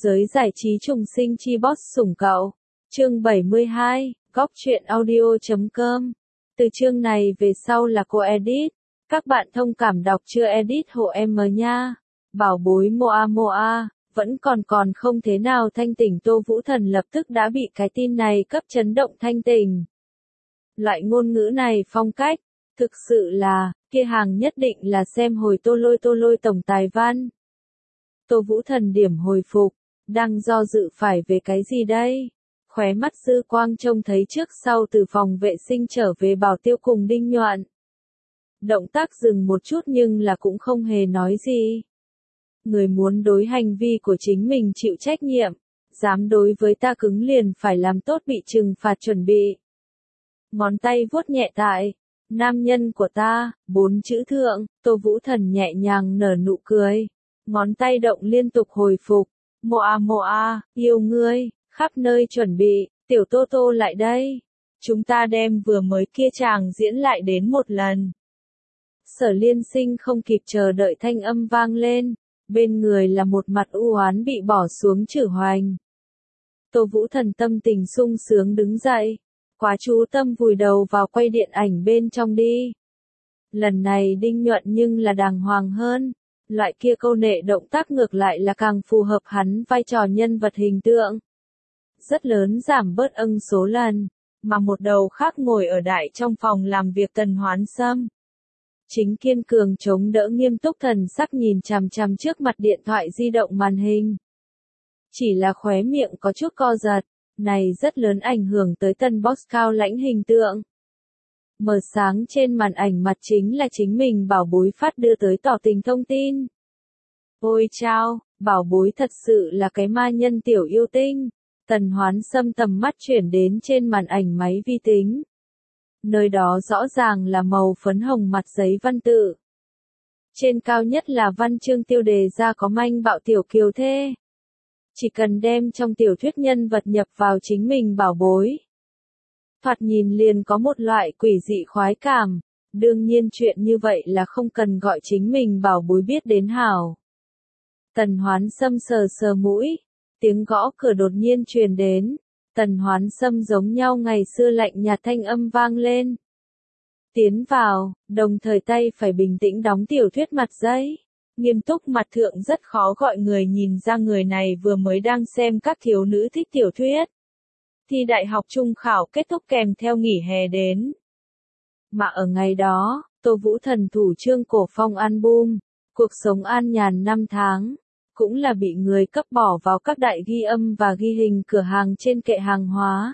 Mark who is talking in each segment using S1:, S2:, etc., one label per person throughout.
S1: Giới giải trí trùng sinh chi boss sủng cậu. Chương 72, góc truyện audio.com. Từ chương này về sau là cô edit. Các bạn thông cảm đọc chưa edit hộ em nha. Bảo bối Moa Moa, vẫn còn không thế nào thanh tỉnh. Tô Vũ Thần lập tức đã bị cái tin này cấp chấn động thanh tỉnh. Loại ngôn ngữ này phong cách, thực sự là, kia hàng nhất định là xem hồi tô lôi tổng tài văn. Tô Vũ Thần điểm hồi phục, đang do dự phải về cái gì đây? Khóe mắt dư quang trông thấy trước sau từ phòng vệ sinh trở về Bảo Tiêu cùng Đinh Nhoạn. Động tác dừng một chút nhưng là cũng không hề nói gì. Người muốn đối hành vi của chính mình chịu trách nhiệm, dám đối với ta cứng liền phải làm tốt bị trừng phạt chuẩn bị. Ngón tay vuốt nhẹ tại, nam nhân của ta, 4 chữ thượng, Tô Vũ Thần nhẹ nhàng nở nụ cười. Ngón tay động liên tục hồi phục, Moa Moa, yêu ngươi, khắp nơi chuẩn bị, tiểu Tô Tô lại đây. Chúng ta đem vừa mới kia chàng diễn lại đến một lần. Sở Liên Sinh không kịp chờ đợi thanh âm vang lên, bên người là một mặt u oán bị bỏ xuống Chử Hoành. Tô Vũ Thần tâm tình sung sướng đứng dậy, quá chú tâm vùi đầu vào quay điện ảnh bên trong đi. Lần này Đinh Nhuận nhưng là đàng hoàng hơn. Loại kia câu nệ động tác ngược lại là càng phù hợp hắn vai trò nhân vật hình tượng. Rất lớn giảm bớt số lần, mà một đầu khác ngồi ở đại trong phòng làm việc Tần Hoán Sâm. Chính kiên cường chống đỡ nghiêm túc thần sắc nhìn chằm chằm trước mặt điện thoại di động màn hình. Chỉ là khóe miệng có chút co giật, này rất lớn ảnh hưởng tới tân boss cao lãnh hình tượng. Mở sáng trên màn ảnh mặt chính là chính mình bảo bối phát đưa tới tỏ tình thông tin. Ôi chao, bảo bối thật sự là cái ma nhân tiểu yêu tinh. Tần Hoán Sâm tầm mắt chuyển đến trên màn ảnh máy vi tính. Nơi đó rõ ràng là màu phấn hồng mặt giấy văn tự. Trên cao nhất là văn chương tiêu đề ra có manh bạo tiểu kiều thê. Chỉ cần đem trong tiểu thuyết nhân vật nhập vào chính mình bảo bối. Thoạt nhìn liền có một loại quỷ dị khoái cảm, đương nhiên chuyện như vậy là không cần gọi chính mình bảo bối biết đến hảo. Tần Hoán Sâm sờ sờ mũi, tiếng gõ cửa đột nhiên truyền đến, Tần Hoán Sâm giống nhau ngày xưa lạnh nhạt thanh âm vang lên. Tiến vào, đồng thời tay phải bình tĩnh đóng tiểu thuyết mặt giấy, nghiêm túc mặt thượng rất khó gọi người nhìn ra người này vừa mới đang xem các thiếu nữ thích tiểu thuyết. Thi đại học trung khảo kết thúc kèm theo nghỉ hè đến. Mà ở ngày đó, Tô Vũ Thần thủ trương cổ phong album, cuộc sống an nhàn 5 tháng, cũng là bị người cấp bỏ vào các đại ghi âm và ghi hình cửa hàng trên kệ hàng hóa.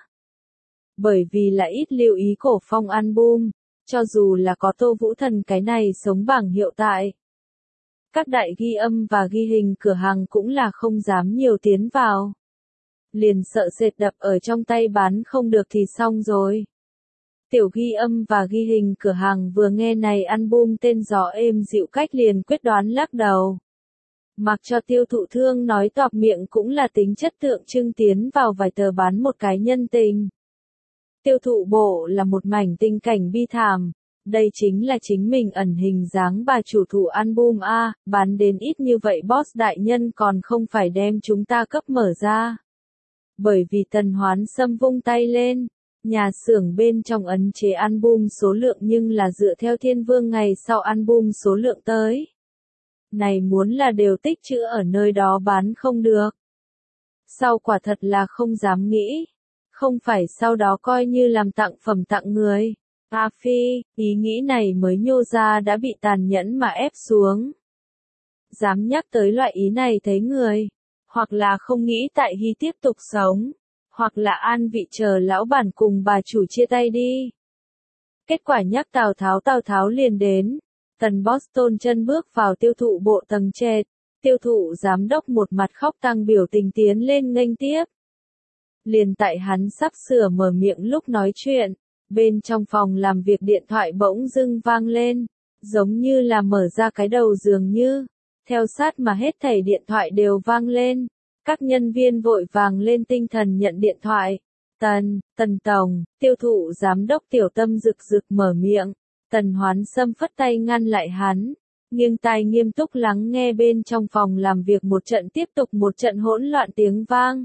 S1: Bởi vì là ít lưu ý cổ phong album, cho dù là có Tô Vũ Thần cái này sống bảng hiệu tại. Các đại ghi âm và ghi hình cửa hàng cũng là không dám nhiều tiến vào. Liền sợ sệt đập ở trong tay bán không được thì xong rồi. Tiểu ghi âm và ghi hình cửa hàng vừa nghe này album tên gió êm dịu cách liền quyết đoán lắc đầu. Mặc cho tiêu thụ thương nói toạc miệng cũng là tính chất tượng trưng tiến vào vài tờ bán một cái nhân tình. Tiêu thụ bộ là một mảnh tình cảnh bi thảm. Đây chính là chính mình ẩn hình dáng bà chủ thủ album A, bán đến ít như vậy boss đại nhân còn không phải đem chúng ta cấp mở ra. Bởi vì Tần Hoán Sâm vung tay lên, nhà xưởng bên trong ấn chế album số lượng nhưng là dựa theo Thiên Vương ngày sau album số lượng tới. Này muốn là đều tích trữ ở nơi đó bán không được. Sau quả thật là không dám nghĩ. Không phải sau đó coi như làm tặng phẩm tặng người. A Phi, ý nghĩ này mới nhô ra đã bị tàn nhẫn mà ép xuống. Dám nhắc tới loại ý này thấy người. Hoặc là không nghĩ tại Hy tiếp tục sống, hoặc là an vị chờ lão bản cùng bà chủ chia tay đi. Kết quả nhắc Tào Tháo liền đến, Tần Boston chân bước vào tiêu thụ bộ tầng trệt, tiêu thụ giám đốc một mặt khóc tăng biểu tình tiến lên nghênh tiếp. Liền tại hắn sắp sửa mở miệng lúc nói chuyện, bên trong phòng làm việc điện thoại bỗng dưng vang lên, giống như là mở ra cái đầu dường như. Theo sát mà hết thảy điện thoại đều vang lên, các nhân viên vội vàng lên tinh thần nhận điện thoại. Tần Tổng, tiêu thụ giám đốc Tiểu Tâm rực rực mở miệng, Tần Hoán Sâm phất tay ngăn lại hắn. nghiêng tai nghiêm túc lắng nghe bên trong phòng làm việc một trận tiếp tục một trận hỗn loạn tiếng vang.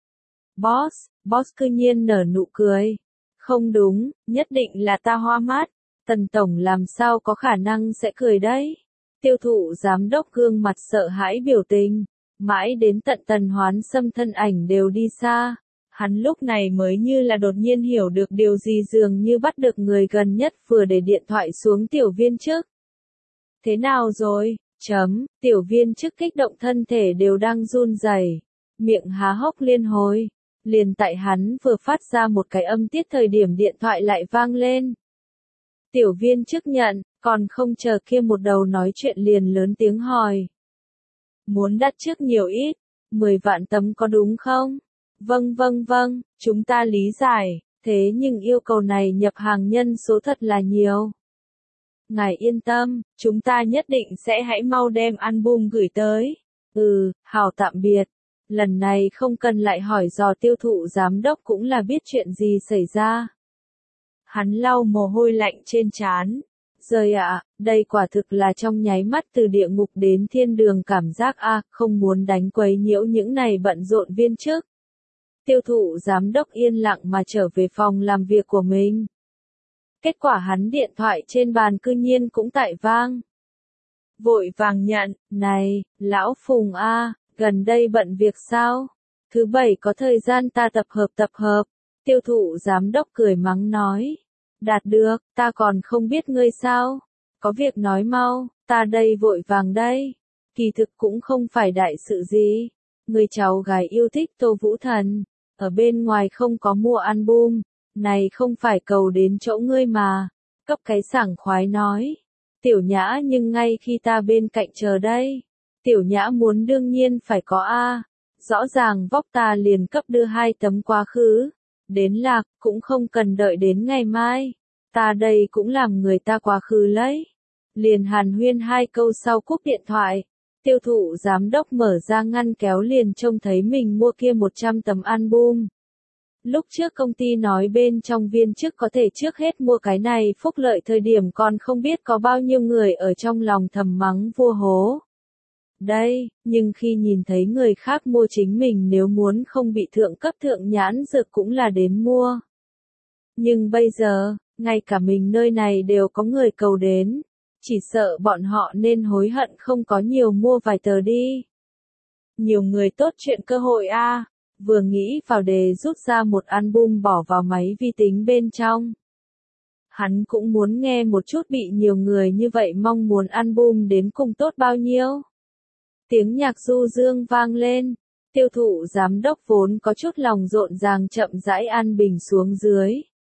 S1: Boss cư nhiên nở nụ cười. Không đúng, nhất định là ta hoa mắt. Tần Tổng làm sao có khả năng sẽ cười đấy. Tiêu thụ giám đốc gương mặt sợ hãi biểu tình. Mãi đến tận Tần Hoán Sâm thân ảnh đều đi xa. Hắn lúc này mới như là đột nhiên hiểu được điều gì, dường như bắt được người gần nhất vừa để điện thoại xuống tiểu viên chức. Thế nào rồi? Tiểu viên chức kích động thân thể đều đang run rẩy, miệng há hốc liên hồi. Liền tại hắn vừa phát ra một cái âm tiết thời điểm điện thoại lại vang lên. Tiểu viên chức nhận, còn không chờ kia một đầu nói chuyện liền lớn tiếng hỏi. Muốn đặt trước nhiều ít, 10 vạn tấm có đúng không? Vâng, chúng ta lý giải, thế nhưng yêu cầu này nhập hàng nhân số thật là nhiều. Ngài yên tâm, chúng ta nhất định sẽ hãy mau đem album gửi tới. Hào tạm biệt. Lần này không cần lại hỏi dò tiêu thụ giám đốc cũng là biết chuyện gì xảy ra. Hắn lau mồ hôi lạnh trên trán. Rời ạ, đây quả thực là trong nháy mắt từ địa ngục đến thiên đường cảm giác không muốn đánh quấy nhiễu những này bận rộn viên chức. Tiêu thụ giám đốc yên lặng mà trở về phòng làm việc của mình. Kết quả hắn điện thoại trên bàn cư nhiên cũng tại vang. Vội vàng nhận, này, lão Phùng gần đây bận việc sao? Thứ bảy có thời gian ta tập hợp. Tiêu thụ giám đốc cười mắng nói. Đạt được, ta còn không biết ngươi sao? Có việc nói mau, ta đây vội vàng đây. Kỳ thực cũng không phải đại sự gì. Người cháu gái yêu thích Tô Vũ Thần. Ở bên ngoài không có mua album. Này không phải cầu đến chỗ ngươi mà. Cấp cái sảng khoái nói. Tiểu Nhã nhưng ngay khi ta bên cạnh chờ đây. Tiểu Nhã muốn đương nhiên phải có Rõ ràng vóc ta liền cấp đưa 2 tấm quá khứ. Đến lạc, cũng không cần đợi đến ngày mai. Ta đây cũng làm người ta quá khứ lấy. Liền hàn huyên 2 câu sau cúp điện thoại. Tiêu thụ giám đốc mở ra ngăn kéo liền trông thấy mình mua kia 100 tấm album. Lúc trước công ty nói bên trong viên chức có thể trước hết mua cái này phúc lợi thời điểm còn không biết có bao nhiêu người ở trong lòng thầm mắng vua hố. Đây, nhưng khi nhìn thấy người khác mua chính mình nếu muốn không bị thượng cấp thượng nhãn dược cũng là đến mua. Nhưng bây giờ, ngay cả mình nơi này đều có người cầu đến. Chỉ sợ bọn họ nên hối hận không có nhiều mua vài tờ đi. Nhiều người tốt chuyện cơ hội vừa nghĩ vào đề rút ra một album bỏ vào máy vi tính bên trong. Hắn cũng muốn nghe một chút bị nhiều người như vậy mong muốn album đến cùng tốt bao nhiêu. Tiếng nhạc du dương vang lên, tiêu thụ giám đốc vốn có chút lòng rộn ràng chậm rãi an bình xuống dưới.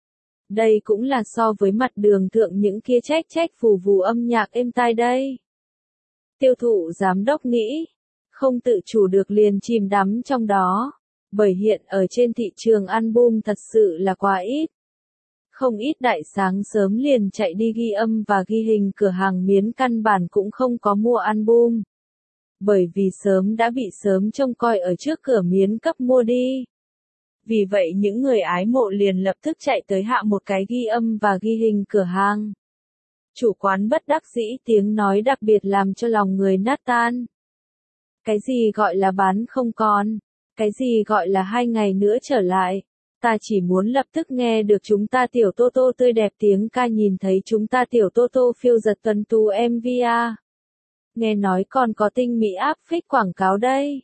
S1: Đây cũng là so với mặt đường thượng những kia trách phù vù âm nhạc êm tai đây. Tiêu thụ giám đốc nghĩ, không tự chủ được liền chìm đắm trong đó, bởi hiện ở trên thị trường album thật sự là quá ít. Không ít đại sáng sớm liền chạy đi ghi âm và ghi hình cửa hàng miến căn bản cũng không có mua album. Bởi vì sớm đã bị sớm trông coi ở trước cửa miến cấp mua đi. Vì vậy những người ái mộ liền lập tức chạy tới hạ một cái ghi âm và ghi hình cửa hàng. Chủ quán bất đắc dĩ tiếng nói đặc biệt làm cho lòng người nát tan. Cái gì gọi là bán không còn? Cái gì gọi là 2 ngày nữa trở lại? Ta chỉ muốn lập tức nghe được chúng ta tiểu Tô Tô tươi đẹp tiếng ca, nhìn thấy chúng ta tiểu Tô Tô phiêu giật tuần tu MV Nghe nói còn có tinh mỹ áp phích quảng cáo đây.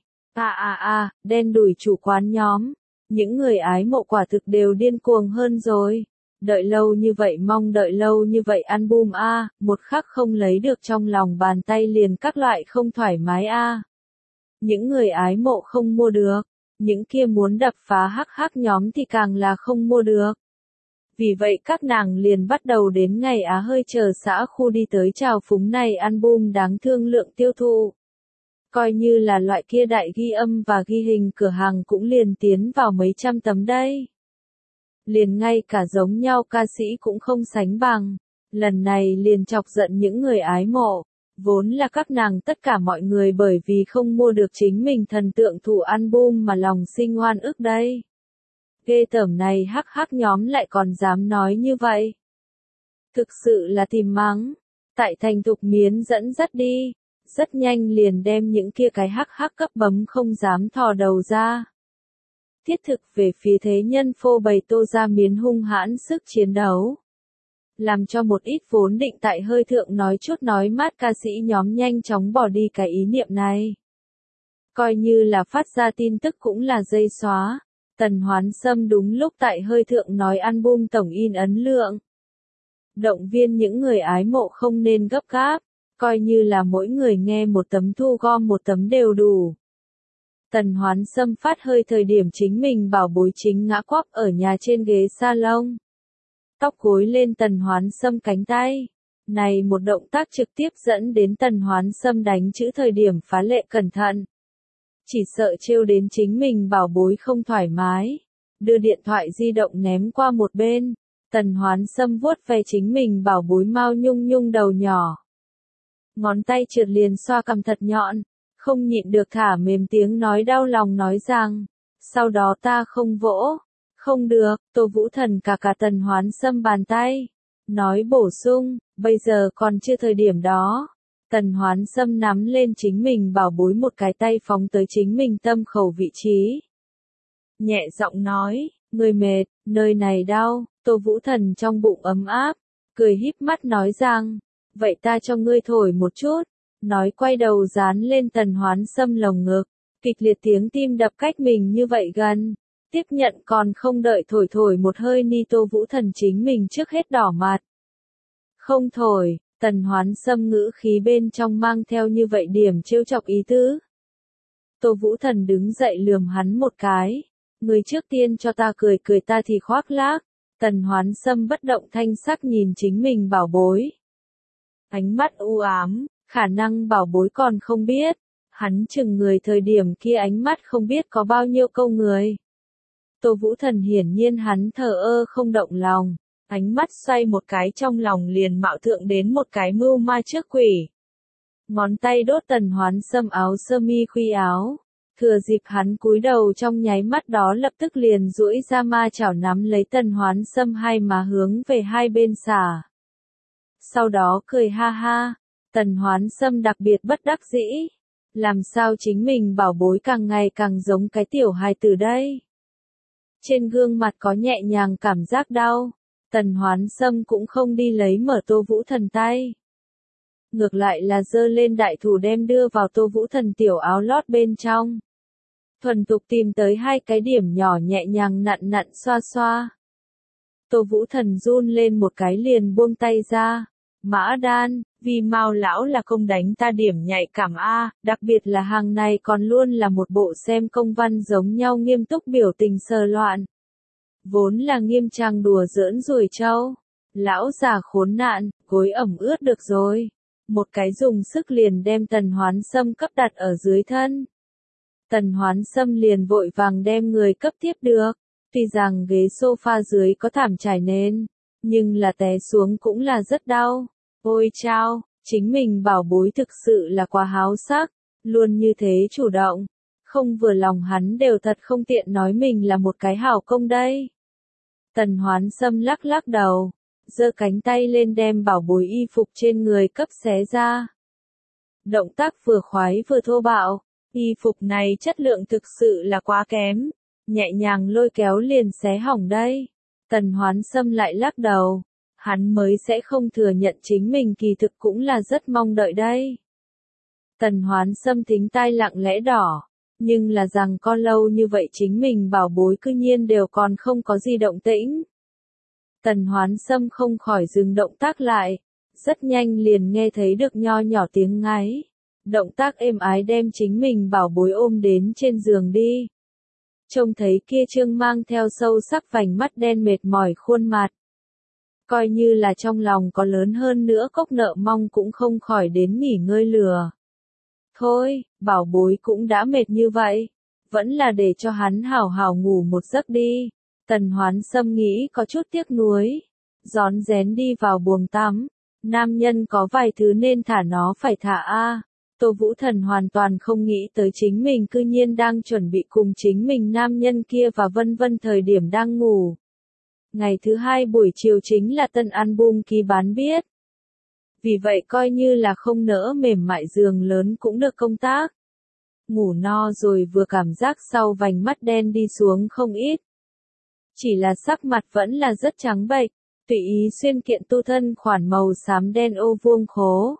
S1: Đen đủi chủ quán nhóm. Những người ái mộ quả thực đều điên cuồng hơn rồi. Đợi lâu như vậy, mong đợi lâu như vậy album một khắc không lấy được trong lòng bàn tay liền các loại không thoải mái Những người ái mộ không mua được. Những kia muốn đập phá hắc nhóm thì càng là không mua được. Vì vậy các nàng liền bắt đầu đến ngày hơi chờ xã khu đi tới chào phúng này album đáng thương lượng tiêu thụ. Coi như là loại kia đại ghi âm và ghi hình cửa hàng cũng liền tiến vào mấy trăm tấm đây. Liền ngay cả giống nhau ca sĩ cũng không sánh bằng. Lần này liền chọc giận những người ái mộ. Vốn là các nàng tất cả mọi người bởi vì không mua được chính mình thần tượng thủ album mà lòng sinh oan ức đây. Ghê tởm này hắc nhóm lại còn dám nói như vậy. Thực sự là tìm mắng. tại thành thục miến dẫn dắt đi, rất nhanh liền đem những kia cái hắc hắc cấp bấm không dám thò đầu ra. Thiết thực về phía thế nhân phô bày Tô Gia Miến hung hãn sức chiến đấu. Làm cho một ít vốn định tại hơi thượng nói chút nói mát ca sĩ nhóm nhanh chóng bỏ đi cái ý niệm này. Coi như là phát ra tin tức cũng là dây xóa. Tần Hoán Sâm đúng lúc tại hơi thượng nói album tổng in ấn lượng. Động viên những người ái mộ không nên gấp gáp, coi như là mỗi người nghe một tấm thu gom một tấm đều đủ. Tần Hoán Sâm phát hơi thời điểm chính mình bảo bối chính ngã quắp ở nhà trên ghế salon. Tóc gối lên Tần Hoán Sâm cánh tay. Này một động tác trực tiếp dẫn đến Tần Hoán Sâm đánh chữ thời điểm phá lệ cẩn thận. Chỉ sợ trêu đến chính mình bảo bối không thoải mái. Đưa điện thoại di động ném qua một bên. Tần Hoán Sâm vuốt ve chính mình bảo bối Mao Nhung Nhung đầu nhỏ. Ngón tay trượt liền xoa cằm thật nhọn. Không nhịn được thả mềm tiếng nói đau lòng nói rằng. Sau đó ta không vỗ. Không được, Tô Vũ Thần cả Tần Hoán Sâm bàn tay. Nói bổ sung, bây giờ còn chưa thời điểm đó. Tần Hoán Sâm nắm lên chính mình bảo bối một cái tay phóng tới chính mình tâm khẩu vị trí. Nhẹ giọng nói, người mệt, nơi này đau, Tô Vũ Thần trong bụng ấm áp, cười híp mắt nói rằng, vậy ta cho ngươi thổi một chút, nói quay đầu dán lên Tần Hoán Sâm lồng ngực, kịch liệt tiếng tim đập cách mình như vậy gần, tiếp nhận còn không đợi thổi một hơi ni Tô Vũ Thần chính mình trước hết đỏ mặt. Không thổi. Tần Hoán Sâm ngữ khí bên trong mang theo như vậy điểm trêu chọc ý tứ. Tô Vũ Thần đứng dậy lườm hắn một cái. Người trước tiên cho ta cười ta thì khoác lác. Tần Hoán Sâm bất động thanh sắc nhìn chính mình bảo bối. Ánh mắt u ám, khả năng bảo bối còn không biết. Hắn chừng người thời điểm kia ánh mắt không biết có bao nhiêu câu người. Tô Vũ Thần hiển nhiên hắn thờ ơ không động lòng. Ánh mắt xoay một cái trong lòng liền mạo thượng đến một cái mưu ma trước quỷ. Ngón tay đốt Tần Hoán Sâm áo sơ mi khuy áo. Thừa dịp hắn cúi đầu trong nháy mắt đó lập tức liền duỗi ra ma chảo nắm lấy Tần Hoán Sâm hai má hướng về hai bên xả. Sau đó cười ha ha. Tần Hoán Sâm đặc biệt bất đắc dĩ. Làm sao chính mình bảo bối càng ngày càng giống cái tiểu hài tử đây. Trên gương mặt có nhẹ nhàng cảm giác đau. Tần Hoán Sâm cũng không đi lấy mở Tô Vũ Thần tay. Ngược lại là giơ lên đại thủ đem đưa vào Tô Vũ Thần tiểu áo lót bên trong. Thuần tục tìm tới hai cái điểm nhỏ nhẹ nhàng nặn nặn xoa xoa. Tô Vũ Thần run lên một cái liền buông tay ra. Mã Đan, vì Mao lão là không đánh ta điểm nhạy cảm a, đặc biệt là hàng này còn luôn là một bộ xem công văn giống nhau nghiêm túc biểu tình sờ loạn. Vốn là nghiêm trang đùa giỡn ruồi trâu. Lão già khốn nạn, gối ẩm ướt được rồi. Một cái dùng sức liền đem Tần Hoán Sâm cấp đặt ở dưới thân. Tần Hoán Sâm liền vội vàng đem người cấp tiếp được. Tuy rằng ghế sofa dưới có thảm trải nền, nhưng là té xuống cũng là rất đau. Ôi chao, chính mình bảo bối thực sự là quá háo sắc, luôn như thế chủ động. Không vừa lòng hắn đều thật không tiện nói mình là một cái hảo công đây. Tần Hoán Sâm lắc lắc đầu, giơ cánh tay lên đem bảo bối y phục trên người cấp xé ra. Động tác vừa khoái vừa thô bạo, y phục này chất lượng thực sự là quá kém, nhẹ nhàng lôi kéo liền xé hỏng đây. Tần Hoán Sâm lại lắc đầu, hắn mới sẽ không thừa nhận chính mình kỳ thực cũng là rất mong đợi đây. Tần Hoán Sâm thính tai lặng lẽ đỏ. Nhưng là rằng có lâu như vậy chính mình bảo bối cư nhiên đều còn không có gì động tĩnh. Tần Hoán Sâm không khỏi dừng động tác lại. Rất nhanh liền nghe thấy được nho nhỏ tiếng ngáy. Động tác êm ái đem chính mình bảo bối ôm đến trên giường đi. Trông thấy kia trương mang theo sâu sắc vành mắt đen mệt mỏi khuôn mặt. Coi như là trong lòng có lớn hơn nữa cốc nợ mong cũng không khỏi đến nghỉ ngơi lừa. Thôi, bảo bối cũng đã mệt như vậy, vẫn là để cho hắn hảo hảo ngủ một giấc đi. Tần Hoán Sâm nghĩ có chút tiếc nuối, rón rén đi vào buồng tắm. Nam nhân có vài thứ nên thả nó phải thả a. Tô Vũ Thần hoàn toàn không nghĩ tới chính mình cư nhiên đang chuẩn bị cùng chính mình nam nhân kia và vân vân thời điểm đang ngủ. Ngày thứ hai buổi chiều chính là tân album ký bán biết. Vì vậy coi như là không nỡ mềm mại giường lớn cũng được công tác. Ngủ no rồi vừa cảm giác sau vành mắt đen đi xuống không ít. Chỉ là sắc mặt vẫn là rất trắng bệch, tùy ý xuyên kiện tu thân khoản màu xám đen ô vuông khố.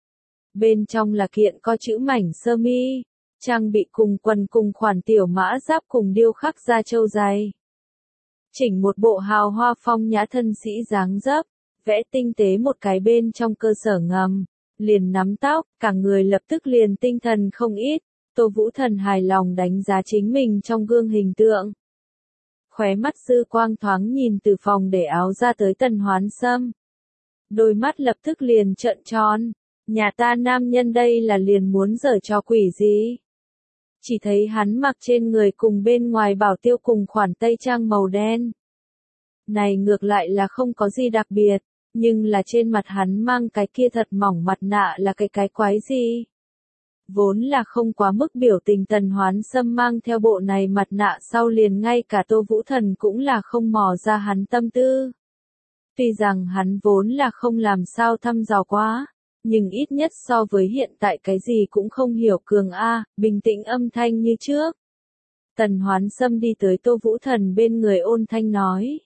S1: Bên trong là kiện có chữ mảnh sơ mi, trang bị cùng quần cùng khoản tiểu mã giáp cùng điêu khắc da trâu dày. Chỉnh một bộ hào hoa phong nhã thân sĩ dáng dấp, vẽ tinh tế một cái bên trong cơ sở ngầm, liền nắm tóc, cả người lập tức liền tinh thần không ít. Tô Vũ Thần hài lòng đánh giá chính mình trong gương hình tượng. Khóe mắt dư quang thoáng nhìn từ phòng để áo ra tới Tần Hoán Sâm. Đôi mắt lập tức liền trợn tròn, nhà ta nam nhân đây là liền muốn giở trò quỷ gì? Chỉ thấy hắn mặc trên người cùng bên ngoài bảo tiêu cùng khoản tây trang màu đen. Này ngược lại là không có gì đặc biệt, nhưng là trên mặt hắn mang cái kia thật mỏng mặt nạ là cái quái gì? Vốn là không quá mức biểu tình Tần Hoán Sâm mang theo bộ này mặt nạ sau liền ngay cả Tô Vũ Thần cũng là không mò ra hắn tâm tư. Tuy rằng hắn vốn là không làm sao thăm dò quá, nhưng ít nhất so với hiện tại cái gì cũng không hiểu cường A, bình tĩnh âm thanh như trước. Tần Hoán Sâm đi tới Tô Vũ Thần bên người ôn thanh nói.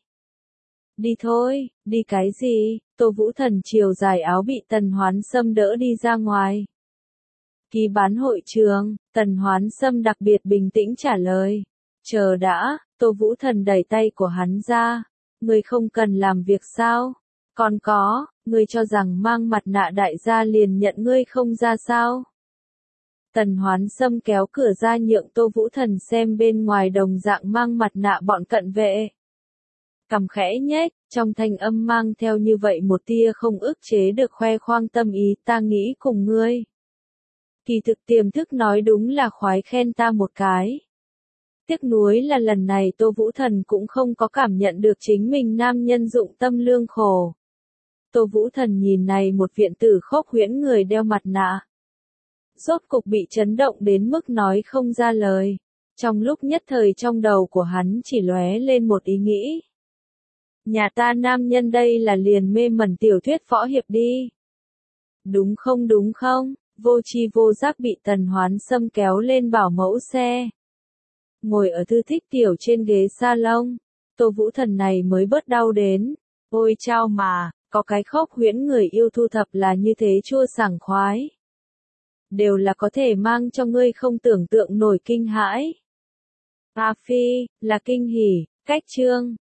S1: Đi thôi, đi cái gì? Tô Vũ Thần chiều dài áo bị Tần Hoán Sâm đỡ đi ra ngoài. Ký bán hội trường, Tần Hoán Sâm đặc biệt bình tĩnh trả lời. Chờ đã, Tô Vũ Thần đẩy tay của hắn ra. Ngươi không cần làm việc sao? Còn có, ngươi cho rằng mang mặt nạ đại gia liền nhận ngươi không ra sao? Tần Hoán Sâm kéo cửa ra nhượng Tô Vũ Thần xem bên ngoài đồng dạng mang mặt nạ bọn cận vệ. Cằm khẽ nhếch, trong thanh âm mang theo như vậy một tia không ức chế được khoe khoang tâm ý ta nghĩ cùng ngươi. Kỳ thực tiềm thức nói đúng là khoái khen ta một cái. Tiếc nuối là lần này Tô Vũ Thần cũng không có cảm nhận được chính mình nam nhân dụng tâm lương khổ. Tô Vũ Thần nhìn này một viện tử khốc huyễn người đeo mặt nạ. Rốt cục bị chấn động đến mức nói không ra lời. Trong lúc nhất thời trong đầu của hắn chỉ lóe lên một ý nghĩ. Nhà ta nam nhân đây là liền mê mẩn tiểu thuyết võ hiệp đi. Đúng không? Vô tri vô giác bị Tần Hoán Sâm kéo lên bảo mẫu xe. Ngồi ở thư thích tiểu trên ghế salon, Tô Vũ Thần này mới bớt đau đến. Ôi chao mà, có cái khóc huyễn người yêu thu thập là như thế chua sảng khoái. Đều là có thể mang cho ngươi không tưởng tượng nổi kinh hãi. A Phi, là kinh hỉ, cách chương.